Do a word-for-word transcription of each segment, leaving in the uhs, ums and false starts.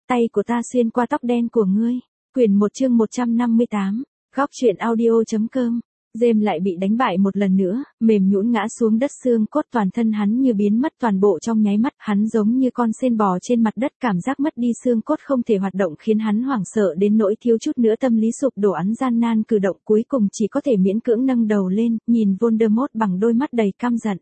tay của ta xuyên qua tóc đen của ngươi. Quyển một chương một trăm năm mươi tám, góc truyện audio.com. James lại bị đánh bại một lần nữa, mềm nhũn ngã xuống đất, xương cốt toàn thân hắn như biến mất toàn bộ trong nháy mắt, hắn giống như con sên bò trên mặt đất, cảm giác mất đi xương cốt không thể hoạt động khiến hắn hoảng sợ đến nỗi thiếu chút nữa tâm lý sụp đổ, hắn gian nan cử động cuối cùng chỉ có thể miễn cưỡng nâng đầu lên, nhìn Voldemort bằng đôi mắt đầy căm giận.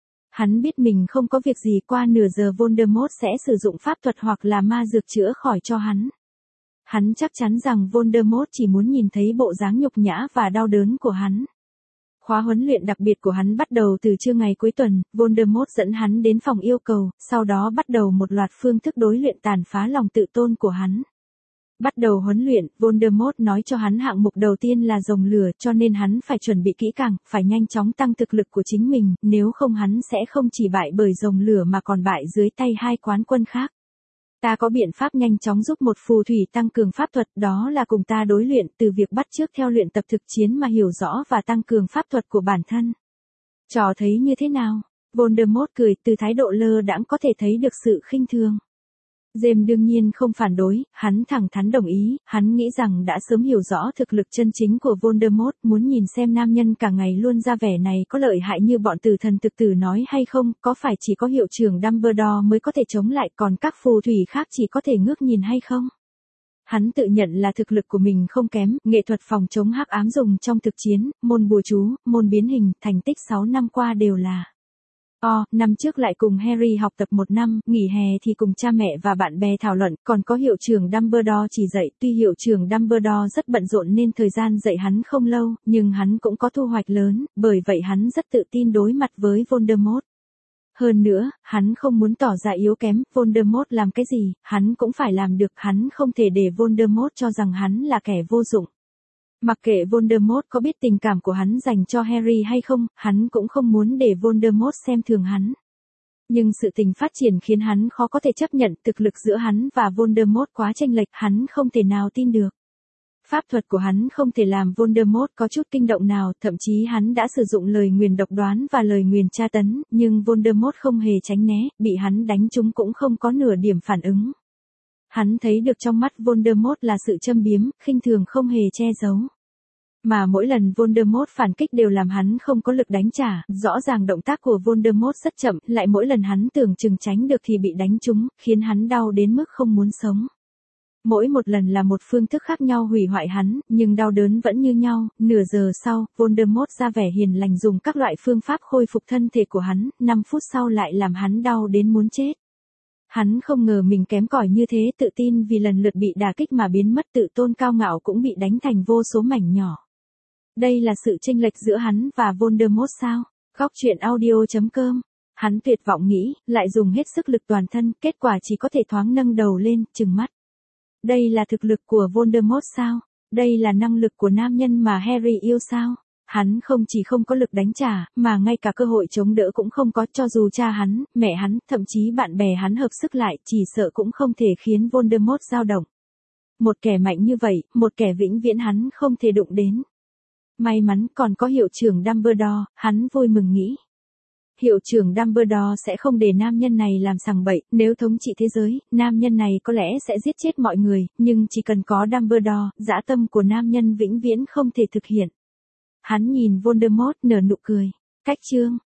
Hắn biết mình không có việc gì, qua nửa giờ Voldemort sẽ sử dụng pháp thuật hoặc là ma dược chữa khỏi cho hắn. Hắn chắc chắn rằng Voldemort chỉ muốn nhìn thấy bộ dáng nhục nhã và đau đớn của hắn. Khóa huấn luyện đặc biệt của hắn bắt đầu từ trưa ngày cuối tuần, Voldemort dẫn hắn đến phòng yêu cầu, sau đó bắt đầu một loạt phương thức đối luyện tàn phá lòng tự tôn của hắn. Bắt đầu huấn luyện, Voldemort nói cho hắn hạng mục đầu tiên là rồng lửa, cho nên hắn phải chuẩn bị kỹ càng, phải nhanh chóng tăng thực lực của chính mình, nếu không hắn sẽ không chỉ bại bởi rồng lửa mà còn bại dưới tay hai quán quân khác. Ta có biện pháp nhanh chóng giúp một phù thủy tăng cường pháp thuật, đó là cùng ta đối luyện, từ việc bắt chước theo luyện tập thực chiến mà hiểu rõ và tăng cường pháp thuật của bản thân. Trò thấy như thế nào? Voldemort cười, từ thái độ lơ đãng có thể thấy được sự khinh thường. James đương nhiên không phản đối, hắn thẳng thắn đồng ý, hắn nghĩ rằng đã sớm hiểu rõ thực lực chân chính của Voldemort, muốn nhìn xem nam nhân cả ngày luôn ra vẻ này có lợi hại như bọn tử thần thực tử nói hay không, có phải chỉ có hiệu trưởng Dumbledore mới có thể chống lại, còn các phù thủy khác chỉ có thể ngước nhìn hay không? Hắn tự nhận là thực lực của mình không kém, nghệ thuật phòng chống hắc ám dùng trong thực chiến, môn bùa chú, môn biến hình, thành tích sáu năm qua đều là O, năm trước lại cùng Harry học tập một năm, nghỉ hè thì cùng cha mẹ và bạn bè thảo luận, còn có hiệu trưởng Dumbledore chỉ dạy, tuy hiệu trưởng Dumbledore rất bận rộn nên thời gian dạy hắn không lâu, nhưng hắn cũng có thu hoạch lớn, bởi vậy hắn rất tự tin đối mặt với Voldemort. Hơn nữa, hắn không muốn tỏ ra yếu kém, Voldemort làm cái gì, hắn cũng phải làm được, hắn không thể để Voldemort cho rằng hắn là kẻ vô dụng. Mặc kệ Voldemort có biết tình cảm của hắn dành cho Harry hay không, hắn cũng không muốn để Voldemort xem thường hắn. Nhưng sự tình phát triển khiến hắn khó có thể chấp nhận, thực lực giữa hắn và Voldemort quá chênh lệch, hắn không thể nào tin được. Pháp thuật của hắn không thể làm Voldemort có chút kinh động nào, thậm chí hắn đã sử dụng lời nguyền độc đoán và lời nguyền tra tấn, nhưng Voldemort không hề tránh né, bị hắn đánh trúng cũng không có nửa điểm phản ứng. Hắn thấy được trong mắt Voldemort là sự châm biếm, khinh thường không hề che giấu. Mà mỗi lần Voldemort phản kích đều làm hắn không có lực đánh trả, rõ ràng động tác của Voldemort rất chậm, lại mỗi lần hắn tưởng chừng tránh được thì bị đánh trúng, khiến hắn đau đến mức không muốn sống. Mỗi một lần là một phương thức khác nhau hủy hoại hắn, nhưng đau đớn vẫn như nhau. Nửa giờ sau, Voldemort ra vẻ hiền lành dùng các loại phương pháp khôi phục thân thể của hắn, năm phút sau lại làm hắn đau đến muốn chết. Hắn không ngờ mình kém cỏi như thế, tự tin vì lần lượt bị đả kích mà biến mất, tự tôn cao ngạo cũng bị đánh thành vô số mảnh nhỏ. Đây là sự chênh lệch giữa hắn và Voldemort sao? Góc truyện audio.com. Hắn tuyệt vọng nghĩ, lại dùng hết sức lực toàn thân, kết quả chỉ có thể thoáng nâng đầu lên, trừng mắt. Đây là thực lực của Voldemort sao? Đây là năng lực của nam nhân mà Harry yêu sao? Hắn không chỉ không có lực đánh trả, mà ngay cả cơ hội chống đỡ cũng không có, cho dù cha hắn, mẹ hắn, thậm chí bạn bè hắn hợp sức lại, chỉ sợ cũng không thể khiến Voldemort dao động. Một kẻ mạnh như vậy, một kẻ vĩnh viễn hắn không thể đụng đến. May mắn còn có hiệu trưởng Dumbledore, hắn vui mừng nghĩ. Hiệu trưởng Dumbledore sẽ không để nam nhân này làm sằng bậy, nếu thống trị thế giới, nam nhân này có lẽ sẽ giết chết mọi người, nhưng chỉ cần có Dumbledore, dã tâm của nam nhân vĩnh viễn không thể thực hiện. Hắn nhìn Voldemort nở nụ cười. Cách chương.